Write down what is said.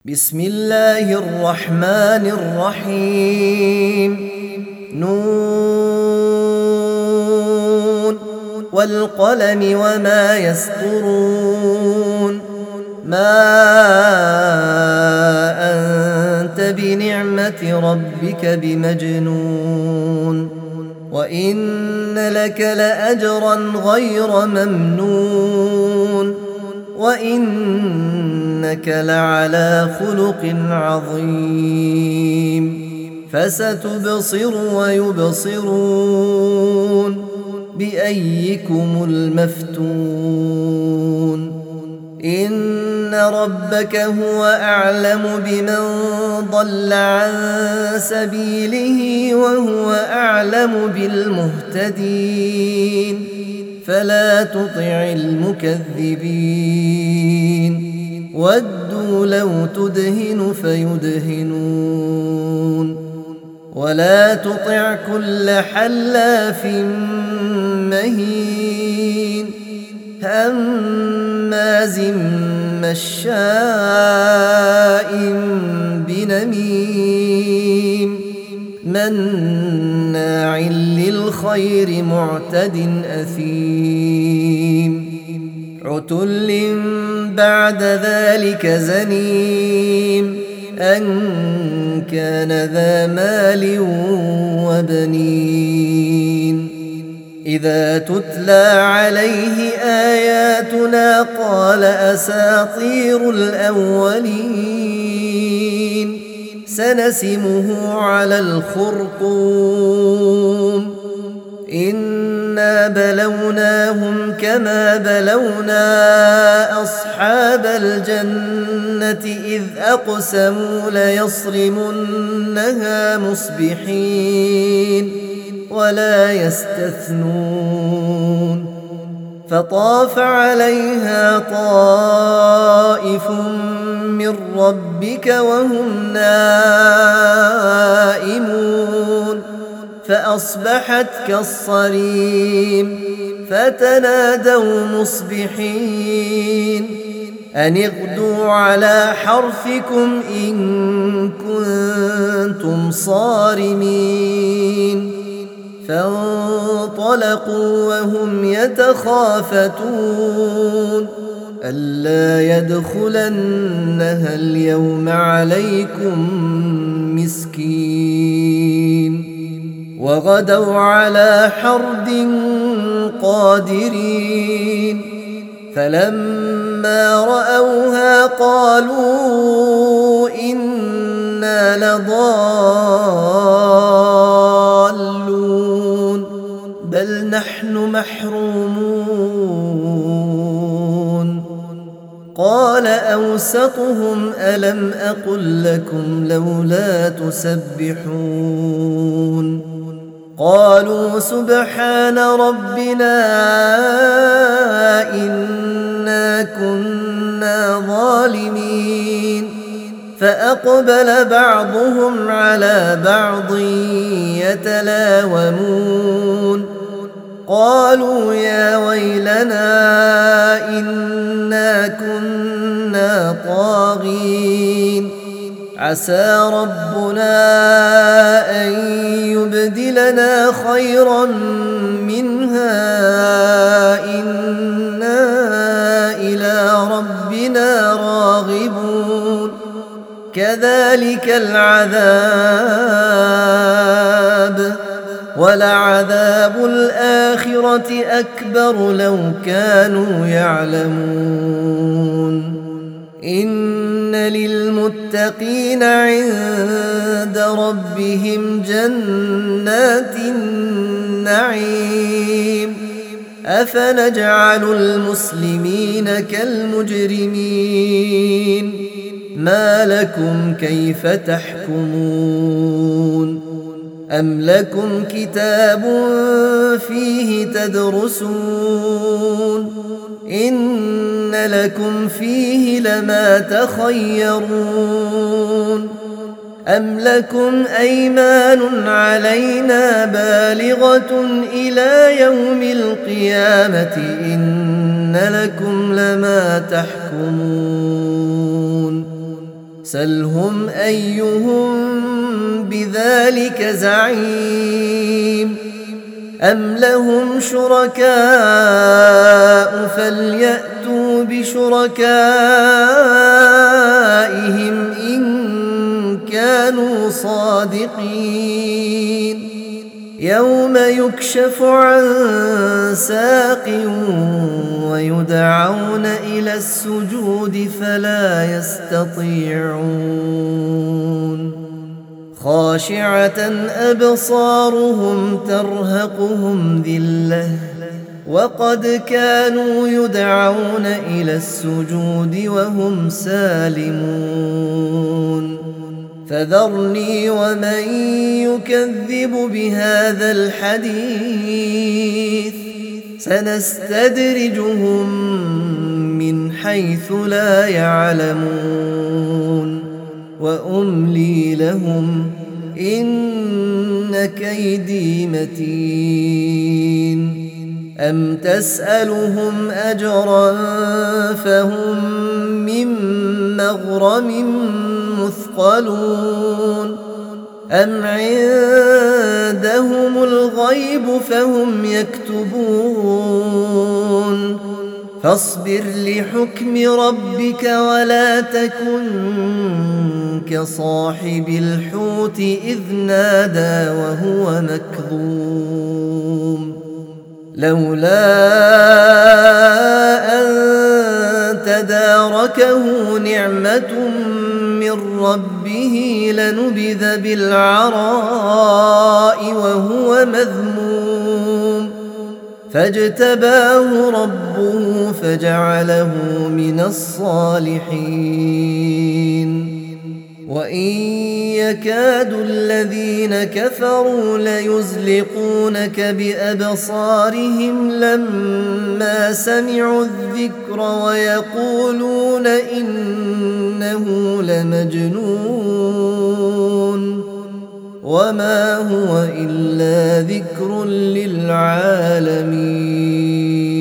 بسم الله الرحمن الرحيم نون والقلم وما يسطرون ما أنت بنعمة ربك بمجنون وإن لك لأجرا غير ممنون وإنك لعلى خلق عظيم فستبصر ويبصرون بأيكم المفتون إن ربك هو أعلم بمن ضل عن سبيله وهو أعلم بالمهتدين فلا تطع المكذبين ودوا لو تدهن فيدهنون ولا تطع كل حلاف مهين هماز مشاء بنميم مناع للخير معتد أثيم عتل بعد ذلك زنيم أن كان ذا مال وبنين إذا تتلى عليه آياتنا قال أساطير الأولين سنسمه على الخرطوم إنا بلوناهم كما بلونا أصحاب الجنة إذ أقسموا ليصرمنها مصبحين ولا يستثنون فطاف عليها طائف من ربك وهم نائمون فأصبحت كالصريم فتنادوا مصبحين أن اغدوا على حرثكم إن كنتم صارمين فانطلقوا وهم يتخافتون ألا يدخلنها اليوم عليكم مسكين وغدوا على حرد قادرين فلما رأوها قالوا إنا لضالون بل نحن محرومون قال أوسطهم ألم أقل لكم لولا تسبحون قالوا سبحان ربنا إنا كنا ظالمين فأقبل بعضهم على بعض يتلاومون قالوا يا ويلنا إنا كنا طاغين عسى ربنا أن يبدلنا خيرا منها إنا إلى ربنا راغبون كذلك العذاب ولعذاب الآخرة أكبر لو كانوا يعلمون إن للمتقين عند ربهم جنات النعيم أفنجعل المسلمين كالمجرمين ما لكم كيف تحكمون أم لكم كتاب فيه تدرسون إن لكم فيه لما تخيرون أم لكم أيمان علينا بالغة إلى يوم القيامة إن لكم لما تحكمون سلهم أيهم بذلك زعيم أم لهم شركاء فليأتوا بشركائهم إن كانوا صادقين يوم يكشف عن ساق ويدعون إلى السجود فلا يستطيعون خاشعة أبصارهم ترهقهم ذلة وقد كانوا يدعون إلى السجود وهم سالمون فذرني ومن يكذب بهذا الحديث سنستدرجهم من حيث لا يعلمون وأملي لهم إن كيدي متين أم تسألهم أجرا فهم من مغرم مثقلون أم عندهم الغيب فهم يكتبون فاصبر لحكم ربك ولا تكن كصاحب الحوت إذ نادى وهو مكظوم لولا أن تداركه نعمة من ربه لنبذ بالعراء وهو مذموم فاجتباه ربه فجعله من الصالحين وإن يكاد الذين كفروا ليزلقونك بأبصارهم لما سمعوا الذكر ويقولون إنه لمجنون وما هو إلا ذكر للعالمين